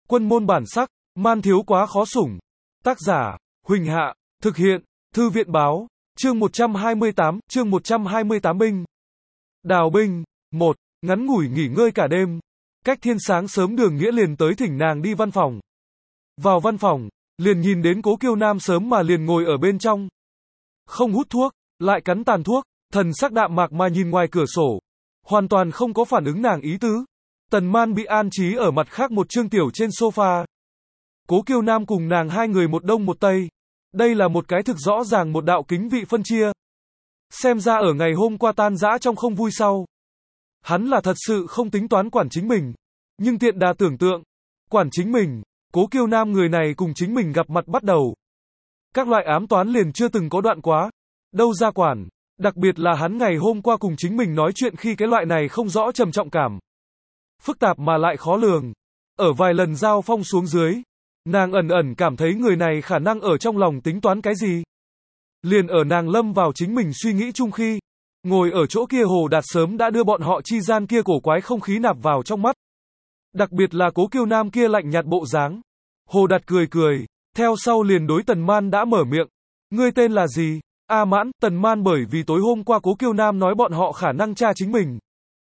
Quân môn bản sắc, man thiếu quá khó sủng. Tác giả, Huỳnh Hạ, thực hiện, Thư viện báo, chương 128 binh. Đào binh, 1, ngắn ngủi nghỉ ngơi cả đêm. Cách thiên sáng sớm Đường Nghĩa liền tới thỉnh nàng đi văn phòng. Vào văn phòng, liền nhìn đến Cố Kiêu Nam sớm mà liền ngồi ở bên trong. Không hút thuốc, lại cắn tàn thuốc, thần sắc đạm mạc mà nhìn ngoài cửa sổ. Hoàn toàn không có phản ứng nàng ý tứ. Tần Man bị an trí ở mặt khác một chương tiểu trên sofa. Cố Kiêu Nam cùng nàng hai người một đông một tây. Đây là một cái thực rõ ràng một đạo kính vị phân chia. Xem ra ở ngày hôm qua tan rã trong không vui sau. Hắn là thật sự không tính toán quản chính mình. Nhưng tiện đà tưởng tượng, quản chính mình, Cố Kiêu Nam người này cùng chính mình gặp mặt bắt đầu. Các loại ám toán liền chưa từng có đoạn quá. Đâu ra quản, đặc biệt là hắn ngày hôm qua cùng chính mình nói chuyện khi cái loại này không rõ trầm trọng cảm. Phức tạp mà lại khó lường. Ở vài lần giao phong xuống dưới, nàng ẩn ẩn cảm thấy người này khả năng ở trong lòng tính toán cái gì. Liền ở nàng lâm vào chính mình suy nghĩ chung khi, ngồi ở chỗ kia Hồ Đạt sớm đã đưa bọn họ chi gian kia cổ quái không khí nạp vào trong mắt. Đặc biệt là Cố Kiêu Nam kia lạnh nhạt bộ dáng. Hồ Đạt cười cười, theo sau liền đối Tần Man đã mở miệng. Ngươi tên là gì? A Mãn. Tần Man bởi vì tối hôm qua Cố Kiêu Nam nói bọn họ khả năng tra chính mình.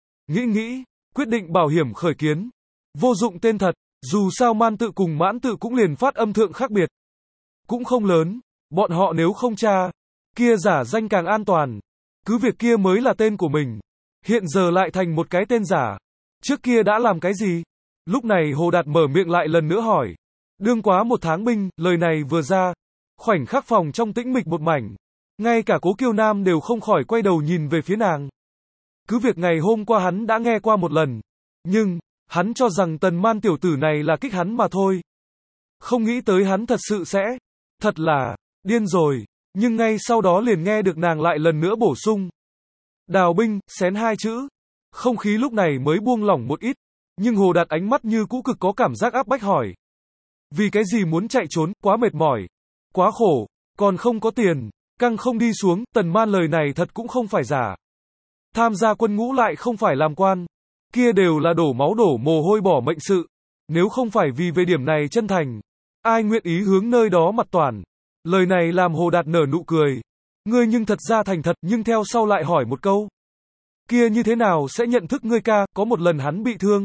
Nghĩ, quyết định bảo hiểm khởi kiến. Vô dụng tên thật, dù sao Man tự cùng Mãn tự cũng liền phát âm thượng khác biệt. Cũng không lớn, bọn họ nếu không tra, kia giả danh càng an toàn. Cứ việc kia mới là tên của mình. Hiện giờ lại thành một cái tên giả. Trước kia đã làm cái gì? Lúc này Hồ Đạt mở miệng lại lần nữa hỏi. Đương quá 1 tháng binh, lời này vừa ra. Khoảnh khắc phòng trong tĩnh mịch một mảnh. Ngay cả Cố Kiêu Nam đều không khỏi quay đầu nhìn về phía nàng. Cứ việc ngày hôm qua hắn đã nghe qua một lần. Nhưng, hắn cho rằng Tần Man tiểu tử này là kích hắn mà thôi. Không nghĩ tới hắn thật sự sẽ. Thật là, điên rồi. Nhưng ngay sau đó liền nghe được nàng lại lần nữa bổ sung. Đào binh, xén 2 chữ. Không khí lúc này mới buông lỏng một ít. Nhưng Hồ Đạt ánh mắt như cũ cực có cảm giác áp bách hỏi. Vì cái gì muốn chạy trốn, quá mệt mỏi. Quá khổ, còn không có tiền. Căng không đi xuống, Tần Man lời này thật cũng không phải giả. Tham gia quân ngũ lại không phải làm quan. Kia đều là đổ máu đổ mồ hôi bỏ mệnh sự. Nếu không phải vì về điểm này chân thành, ai nguyện ý hướng nơi đó mặt toàn. Lời này làm Hồ Đạt nở nụ cười. Ngươi nhưng thật ra thành thật, nhưng theo sau lại hỏi một câu. Kia như thế nào sẽ nhận thức ngươi ca? Có một lần hắn bị thương.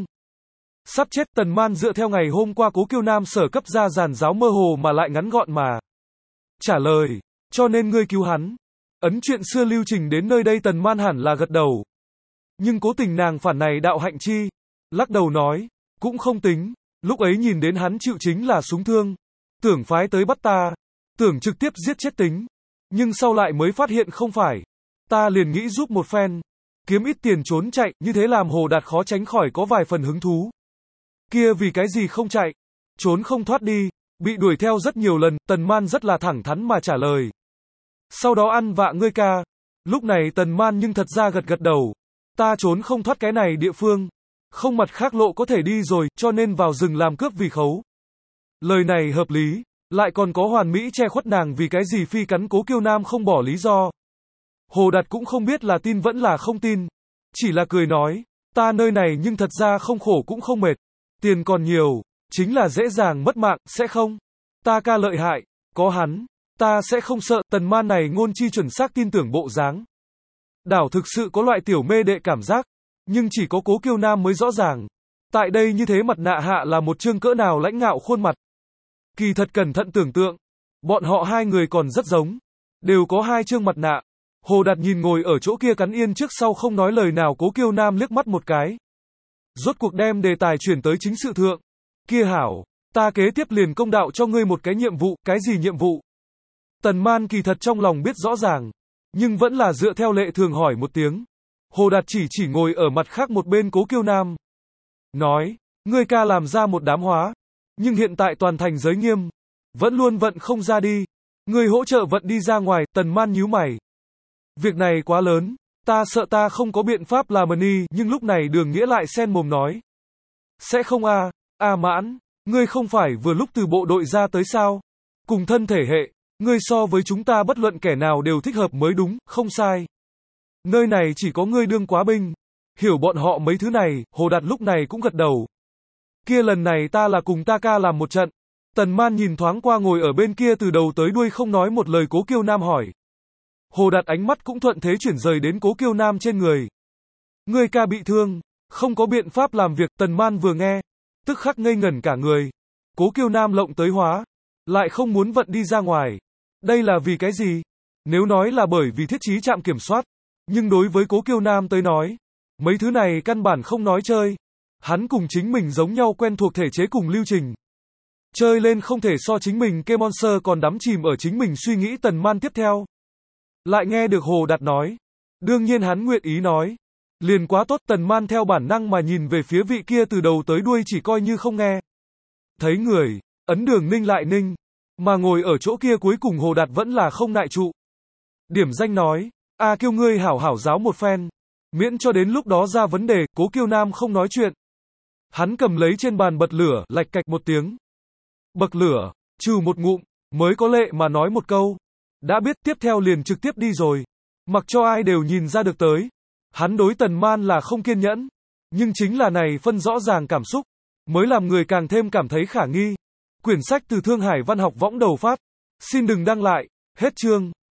Sắp chết. Tần Man dựa theo ngày hôm qua Cố Kiêu Nam sở cấp ra giàn giáo mơ hồ mà lại ngắn gọn mà trả lời. Cho nên ngươi cứu hắn. Ấn chuyện xưa lưu trình đến nơi đây Tần Man hẳn là gật đầu. Nhưng cố tình nàng phản này đạo hạnh chi. Lắc đầu nói. Cũng không tính. Lúc ấy nhìn đến hắn chịu chính là súng thương. Tưởng phái tới bắt ta. Tưởng trực tiếp giết chết tính. Nhưng sau lại mới phát hiện không phải. Ta liền nghĩ giúp một phen. Kiếm ít tiền trốn chạy. Như thế làm Hồ Đạt khó tránh khỏi có vài phần hứng thú. Kia vì cái gì không chạy. Trốn không thoát đi. Bị đuổi theo rất nhiều lần. Tần Man rất là thẳng thắn mà trả lời. Sau đó ăn vạ ngươi ca. Lúc này Tần Man nhưng thật ra gật đầu. Ta trốn không thoát cái này địa phương. Không mặt khác lộ có thể đi rồi, cho nên vào rừng làm cướp vì khấu. Lời này hợp lý. Lại còn có hoàn mỹ che khuất nàng vì cái gì phi cắn Cố Kiêu Nam không bỏ lý do. Hồ Đạt cũng không biết là tin vẫn là không tin. Chỉ là cười nói. Ta nơi này nhưng thật ra không khổ cũng không mệt. Tiền còn nhiều. Chính là dễ dàng mất mạng, sẽ không? Ta ca lợi hại. Có hắn. Ta sẽ không sợ. Tần Man này ngôn chi chuẩn xác tin tưởng bộ dáng. Đảo thực sự có loại tiểu mê đệ cảm giác. Nhưng chỉ có Cố Kiêu Nam mới rõ ràng. Tại đây như thế mặt nạ hạ là một chương cỡ nào lãnh ngạo khuôn mặt. Kỳ thật cẩn thận tưởng tượng. Bọn họ hai người còn rất giống. Đều có 2 chương mặt nạ. Hồ Đạt nhìn ngồi ở chỗ kia cắn yên trước sau không nói lời nào Cố Kiêu Nam liếc mắt một cái. Rốt cuộc đem đề tài chuyển tới chính sự thượng. Kia hảo. Ta kế tiếp liền công đạo cho ngươi một cái nhiệm vụ. Cái gì nhiệm vụ? Tần Man kỳ thật trong lòng biết rõ ràng. Nhưng vẫn là dựa theo lệ thường hỏi một tiếng. Hồ Đạt chỉ ngồi ở mặt khác một bên Cố Kiêu Nam. Nói, ngươi ca làm ra một đám hóa. Nhưng hiện tại toàn thành giới nghiêm. Vẫn luôn vận không ra đi. Ngươi hỗ trợ vận đi ra ngoài. Tần Man nhíu mày. Việc này quá lớn. Ta sợ ta không có biện pháp làm ơn. Nhưng lúc này Đường Nghĩa lại xen mồm nói. Sẽ không a. A Mãn. Ngươi không phải vừa lúc từ bộ đội ra tới sao? Cùng thân thể hệ. Ngươi so với chúng ta bất luận kẻ nào đều thích hợp mới đúng, không sai. Nơi này chỉ có ngươi đương quá binh. Hiểu bọn họ mấy thứ này, Hồ Đạt lúc này cũng gật đầu. Kia lần này ta là cùng ta ca làm một trận. Tần Man nhìn thoáng qua ngồi ở bên kia từ đầu tới đuôi không nói một lời Cố Kiêu Nam hỏi. Hồ Đạt ánh mắt cũng thuận thế chuyển rời đến Cố Kiêu Nam trên người. Ngươi ca bị thương, không có biện pháp làm việc. Tần Man vừa nghe, tức khắc ngây ngẩn cả người. Cố Kiêu Nam lộng tới hóa, lại không muốn vận đi ra ngoài. Đây là vì cái gì? Nếu nói là bởi vì thiết trí trạm kiểm soát, nhưng đối với Cố Kiêu Nam tới nói, mấy thứ này căn bản không nói chơi. Hắn cùng chính mình giống nhau quen thuộc thể chế cùng lưu trình. Chơi lên không thể so chính mình kê Monster còn đắm chìm ở chính mình suy nghĩ. Tần Man tiếp theo lại nghe được Hồ Đạt nói. Đương nhiên hắn nguyện ý nói. Liền quá tốt. Tần Man theo bản năng mà nhìn về phía vị kia từ đầu tới đuôi chỉ coi như không nghe. Thấy người, ấn Đường Ninh lại ninh. Mà ngồi ở chỗ kia cuối cùng Hồ Đạt vẫn là không nại trụ. Điểm danh nói, Kiêu ngươi hảo hảo giáo một phen. Miễn cho đến lúc đó ra vấn đề. Cố Kiêu Nam không nói chuyện. Hắn cầm lấy trên bàn bật lửa, lạch cạch một tiếng. Bậc lửa, trừ một ngụm, mới có lệ mà nói một câu. Đã biết tiếp theo liền trực tiếp đi rồi. Mặc cho ai đều nhìn ra được tới. Hắn đối Tần Man là không kiên nhẫn. Nhưng chính là này phân rõ ràng cảm xúc, mới làm người càng thêm cảm thấy khả nghi. Quyển sách từ Thương Hải Văn học võng đầu phát. Xin đừng đăng lại. Hết chương.